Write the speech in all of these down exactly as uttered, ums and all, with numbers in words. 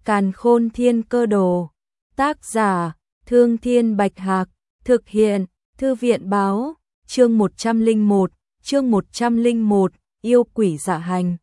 Càn Khôn Thiên Cơ Đồ. Tác giả: Thương Thiên Bạch Hạc. Thực hiện: Thư viện báo. Chương một trăm lẻ một, chương một trăm lẻ một, yêu quỷ dạ hành.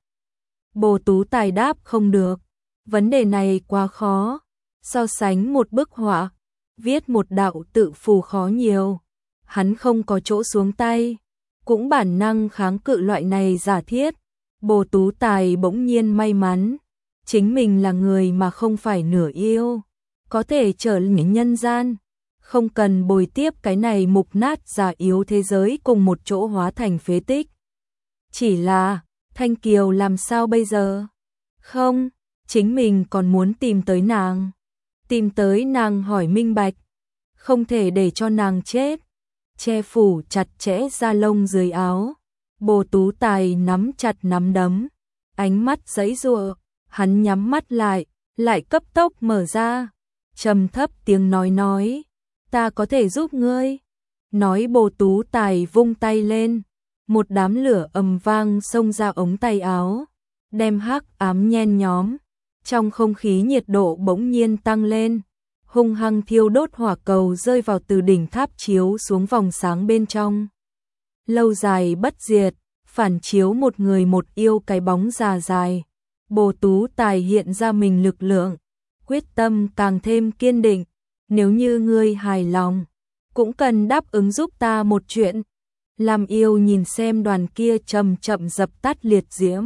Bồ Tú Tài đáp không được. Vấn đề này quá khó. So sánh một bức họa, viết một đạo tự phù khó nhiều. Hắn không có chỗ xuống tay, cũng bản năng kháng cự loại này giả thiết. Bồ Tú Tài bỗng nhiên may mắn, chính mình là người mà không phải nửa yêu, có thể trở những nhân gian, không cần bồi tiếp cái này mục nát già yếu thế giới cùng một chỗ hóa thành phế tích. Chỉ là, Thanh Kiều làm sao bây giờ? Không, chính mình còn muốn tìm tới nàng. Tìm tới nàng hỏi minh bạch, không thể để cho nàng chết. Che phủ chặt chẽ da lông dưới áo. Bồ Tú Tài nắm chặt nắm đấm, ánh mắt giãy giụa, hắn nhắm mắt lại, lại cấp tốc mở ra, trầm thấp tiếng nói nói, ta có thể giúp ngươi. Nói Bồ Tú Tài vung tay lên, một đám lửa ầm vang xông ra ống tay áo, đem hắc ám nhen nhóm. Trong không khí nhiệt độ bỗng nhiên tăng lên, hung hăng thiêu đốt hỏa cầu rơi vào từ đỉnh tháp chiếu xuống vòng sáng bên trong. Lâu dài bất diệt, phản chiếu một người một yêu cái bóng già dài. Bồ Tú Tài hiện ra mình lực lượng, quyết tâm càng thêm kiên định. Nếu như ngươi hài lòng, cũng cần đáp ứng giúp ta một chuyện. Làm yêu nhìn xem đoàn kia chậm chậm dập tắt liệt diễm.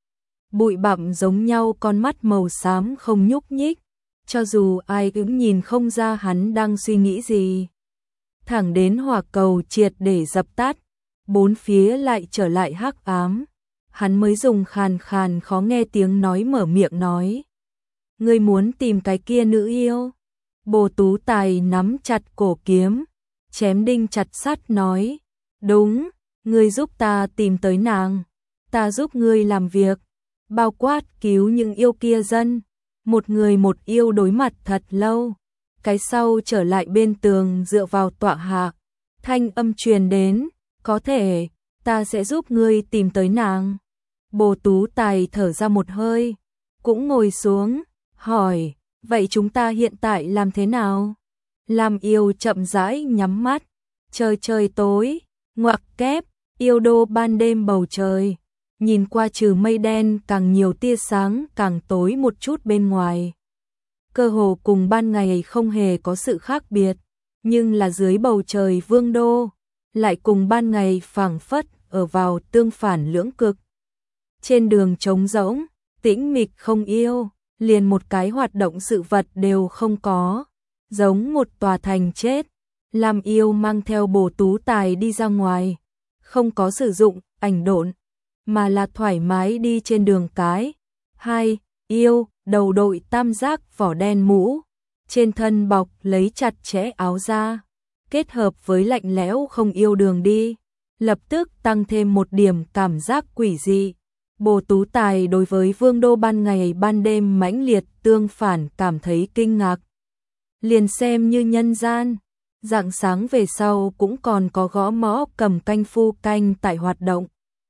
Bụi bặm giống nhau con mắt màu xám không nhúc nhích, cho dù ai cũng nhìn không ra hắn đang suy nghĩ gì. Thẳng đến hỏa cầu triệt để dập tắt, bốn phía lại trở lại hắc ám, hắn mới dùng khàn khàn khó nghe tiếng nói mở miệng nói. Ngươi muốn tìm cái kia nữ yêu? Bồ Tú Tài nắm chặt cổ kiếm, chém đinh chặt sắt nói. Đúng, ngươi giúp ta tìm tới nàng, ta giúp ngươi làm việc, bao quát cứu những yêu kia dân. Một người một yêu đối mặt thật lâu, cái sau trở lại bên tường dựa vào tọa hạ, thanh âm truyền đến, có thể, ta sẽ giúp ngươi tìm tới nàng. Bồ Tú Tài thở ra một hơi, cũng ngồi xuống, hỏi, vậy chúng ta hiện tại làm thế nào? Làm yêu chậm rãi nhắm mắt, trời trời tối, ngoặc kép, yêu đô ban đêm bầu trời. Nhìn qua trừ mây đen càng nhiều tia sáng càng tối một chút bên ngoài. Cơ hồ cùng ban ngày không hề có sự khác biệt, nhưng là dưới bầu trời vương đô, lại cùng ban ngày phảng phất ở vào tương phản lưỡng cực. Trên đường trống rỗng, tĩnh mịch không yêu, liền một cái hoạt động sự vật đều không có, giống một tòa thành chết. Làm yêu mang theo Bồ Tú Tài đi ra ngoài, không có sử dụng ảnh độn, mà là thoải mái đi trên đường cái. Hai, yêu, đầu đội tam giác vỏ đen mũ, trên thân bọc lấy chặt chẽ áo da, kết hợp với lạnh lẽo không yêu đường đi, lập tức tăng thêm một điểm cảm giác quỷ dị. Bồ Tú Tài đối với vương đô ban ngày ban đêm mãnh liệt tương phản cảm thấy kinh ngạc. Liền xem như nhân gian, rạng sáng về sau cũng còn có gõ mõ cầm canh phu canh tại hoạt động.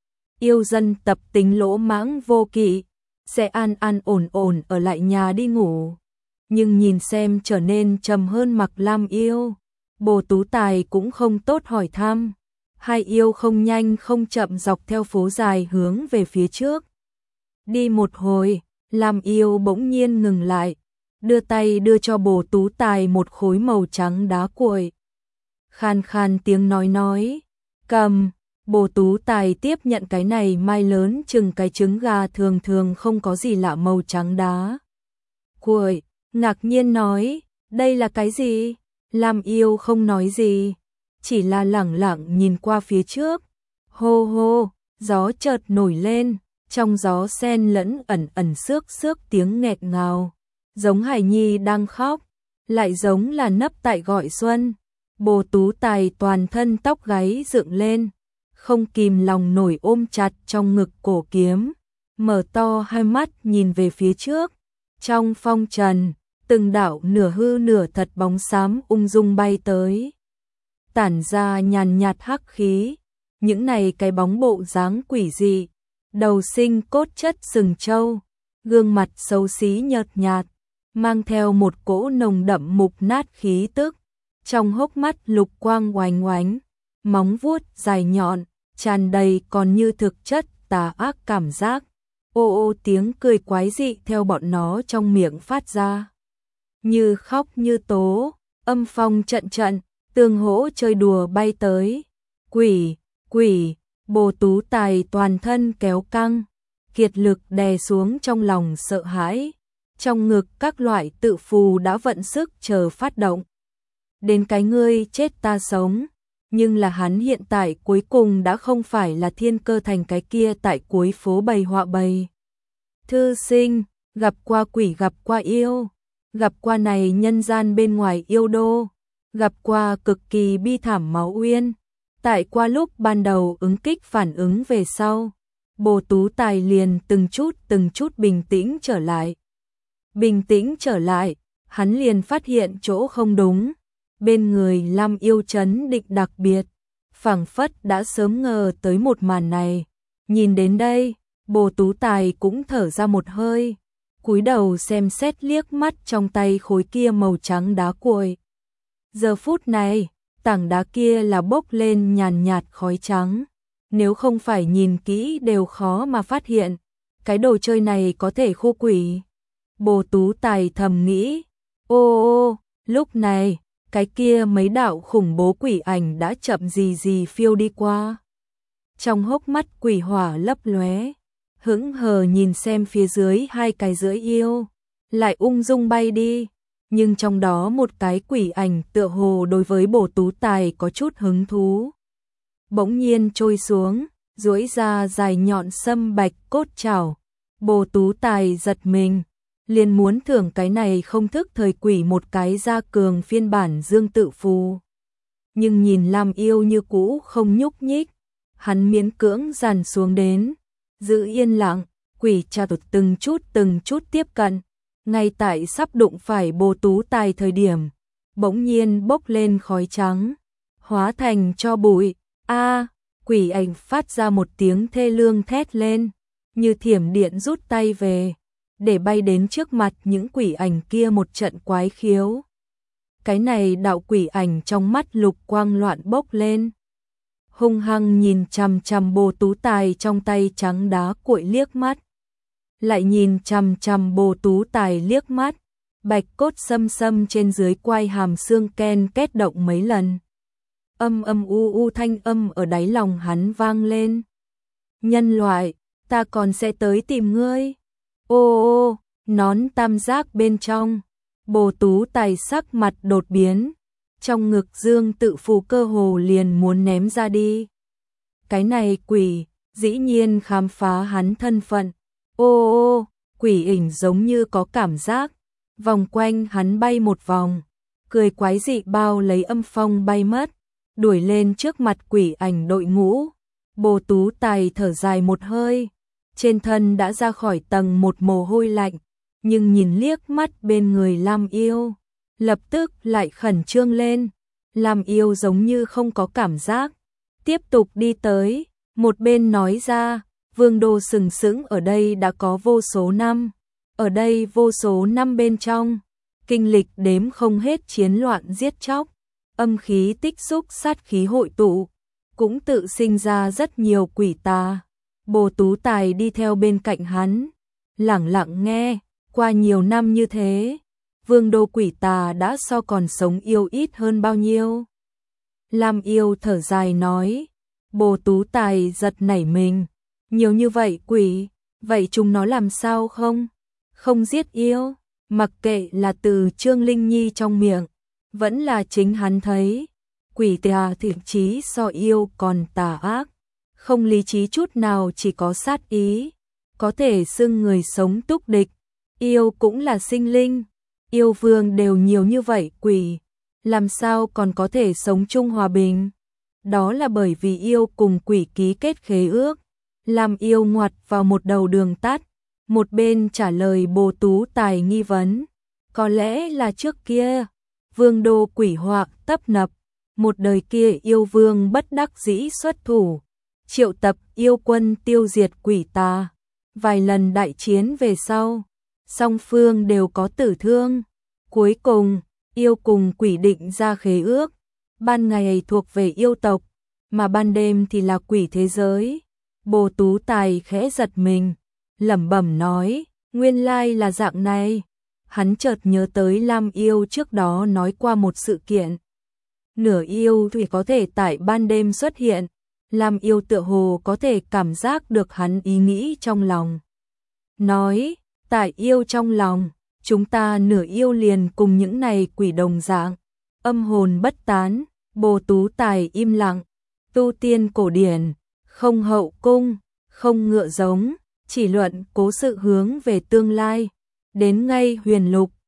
Yêu dân tập tính lỗ mãng vô kỵ, sẽ an an ổn ổn ở lại nhà đi ngủ. Nhưng nhìn xem trở nên trầm hơn Mặc Lam yêu, Bồ Tú Tài cũng không tốt hỏi thăm. Hai yêu không nhanh không chậm dọc theo phố dài hướng về phía trước. Đi một hồi, Lam yêu bỗng nhiên ngừng lại, đưa tay đưa cho Bồ Tú Tài một khối màu trắng đá cuội. Khan khan tiếng nói nói, cầm. Bồ Tú Tài tiếp nhận cái này mai lớn chừng cái trứng gà thường thường không có gì lạ màu trắng đá cuội, ngạc nhiên nói, đây là cái gì? Lam yêu không nói gì, chỉ là lẳng lặng nhìn qua phía trước. Hô hô, gió chợt nổi lên, trong gió xen lẫn ẩn ẩn xước xước tiếng nghẹt ngào, giống hài nhi đang khóc, lại giống là nấp tại gọi xuân. Bồ Tú Tài toàn thân tóc gáy dựng lên, không kìm lòng nổi ôm chặt trong ngực cổ kiếm, mở to hai mắt nhìn về phía trước. Trong phong trần, từng đạo nửa hư nửa thật bóng xám ung dung bay tới, tản ra nhàn nhạt hắc khí. Những này cái bóng bộ dáng quỷ dị, đầu sinh cốt chất sừng trâu, gương mặt xấu xí nhợt nhạt, mang theo một cỗ nồng đậm mục nát khí tức, trong hốc mắt lục quang oánh oánh, móng vuốt dài nhọn, tràn đầy còn như thực chất tà ác cảm giác. Ô ô tiếng cười quái dị theo bọn nó trong miệng phát ra. Như khóc như tố, âm phong trận trận, tương hỗ chơi đùa bay tới. Quỷ, quỷ, Bồ Tú Tài toàn thân kéo căng, kiệt lực đè xuống trong lòng sợ hãi. Trong ngực các loại tự phù đã vận sức chờ phát động. Đến cái ngươi chết ta sống, nhưng là hắn hiện tại cuối cùng đã không phải là Thiên Cơ Thành cái kia tại cuối phố bày họa bày. Thư sinh, gặp qua quỷ gặp qua yêu, gặp qua này nhân gian bên ngoài yêu đô, gặp qua cực kỳ bi thảm máu uyên. Tại qua lúc ban đầu ứng kích phản ứng về sau, Bồ Tú Tài liền từng chút từng chút bình tĩnh trở lại. Bình tĩnh trở lại, hắn liền phát hiện chỗ không đúng. Bên người Lam Yêu chấn định đặc biệt, phảng phất đã sớm ngờ tới một màn này. Nhìn đến đây, Bồ Tú Tài cũng thở ra một hơi, cúi đầu xem xét liếc mắt trong tay khối kia màu trắng đá cuội. Giờ phút này, tảng đá kia là bốc lên nhàn nhạt khói trắng, nếu không phải nhìn kỹ đều khó mà phát hiện, cái đồ chơi này có thể khô quỷ. Bồ Tú Tài thầm nghĩ, ô ô, lúc này, cái kia mấy đạo khủng bố quỷ ảnh đã chậm gì gì phiêu đi qua. Trong hốc mắt quỷ hỏa lấp lóe, hững hờ nhìn xem phía dưới hai cái rưỡi yêu, lại ung dung bay đi, nhưng trong đó một cái quỷ ảnh tựa hồ đối với Bồ Tú Tài có chút hứng thú. Bỗng nhiên trôi xuống, duỗi ra dài nhọn sâm bạch cốt chảo. Bồ Tú Tài giật mình, liền muốn thưởng cái này không thức thời quỷ một cái gia cường phiên bản dương tự phù. Nhưng nhìn Lam Yêu như cũ không nhúc nhích, hắn miễn cưỡng dàn xuống đến, giữ yên lặng, quỷ tra tụt từng chút từng chút tiếp cận. Ngay tại sắp đụng phải Bồ Tú Tài thời điểm, bỗng nhiên bốc lên khói trắng, hóa thành cho bụi. A, quỷ ảnh phát ra một tiếng thê lương thét lên, như thiểm điện rút tay về, để bay đến trước mặt những quỷ ảnh kia một trận quái khiếu. Cái này đạo quỷ ảnh trong mắt lục quang loạn bốc lên, hung hăng nhìn chằm chằm Bồ Tú Tài trong tay trắng đá cuội liếc mắt, lại nhìn chằm chằm Bồ Tú Tài liếc mắt, bạch cốt xâm xâm trên dưới quai hàm xương ken két động mấy lần. Âm âm u u thanh âm ở đáy lòng hắn vang lên. Nhân loại, ta còn sẽ tới tìm ngươi. Ô ô, nón tam giác bên trong, Bồ Tú Tài sắc mặt đột biến, trong ngực dương tự phù cơ hồ liền muốn ném ra đi. Cái này quỷ, dĩ nhiên khám phá hắn thân phận. Ô ô, quỷ ảnh giống như có cảm giác, vòng quanh hắn bay một vòng, cười quái dị bao lấy âm phong bay mất, đuổi lên trước mặt quỷ ảnh đội ngũ. Bồ Tú Tài thở dài một hơi, trên thân đã ra khỏi tầng một mồ hôi lạnh, nhưng nhìn liếc mắt bên người Lam Yêu, lập tức lại khẩn trương lên. Lam Yêu giống như không có cảm giác, tiếp tục đi tới, một bên nói ra, vương đô sừng sững ở đây đã có vô số năm, ở đây vô số năm bên trong, kinh lịch đếm không hết chiến loạn giết chóc, âm khí tích xúc sát khí hội tụ, cũng tự sinh ra rất nhiều quỷ tà. Bồ Tú Tài đi theo bên cạnh hắn, lẳng lặng nghe, qua nhiều năm như thế, vương đô quỷ tà đã so còn sống yêu ít hơn bao nhiêu. Lam Yêu thở dài nói, Bồ Tú Tài giật nảy mình, nhiều như vậy quỷ, vậy chúng nó làm sao không? Không giết yêu, mặc kệ là từ Trương Linh Nhi trong miệng, vẫn là chính hắn thấy, quỷ tà thậm chí so yêu còn tà ác, không lý trí chút nào, chỉ có sát ý, có thể xưng người sống túc địch. Yêu cũng là sinh linh, yêu vương đều nhiều như vậy quỷ, làm sao còn có thể sống chung hòa bình? Đó là bởi vì yêu cùng quỷ ký kết khế ước. Làm Yêu ngoặt vào một đầu đường tắt, một bên trả lời Bồ Tú Tài nghi vấn. Có lẽ là trước kia, vương đô quỷ họa tấp nập, một đời kia yêu vương bất đắc dĩ xuất thủ, triệu tập yêu quân tiêu diệt quỷ tà. Vài lần đại chiến về sau, song phương đều có tử thương. Cuối cùng, yêu cùng quỷ định ra khế ước, ban ngày thuộc về yêu tộc, mà ban đêm thì là quỷ thế giới. Bồ Tú Tài khẽ giật mình, lẩm bẩm nói, nguyên lai là dạng này. Hắn chợt nhớ tới Lam Yêu trước đó nói qua một sự kiện. Nửa yêu thì có thể tại ban đêm xuất hiện, Lam Yêu tựa hồ có thể cảm giác được hắn ý nghĩ trong lòng. Nói, tại yêu trong lòng, chúng ta nửa yêu liền cùng những này quỷ đồng dạng, âm hồn bất tán. Bồ Tú Tài im lặng, tu tiên cổ điển, không hậu cung, không ngựa giống, chỉ luận cố sự hướng về tương lai. Đến ngay huyền lục,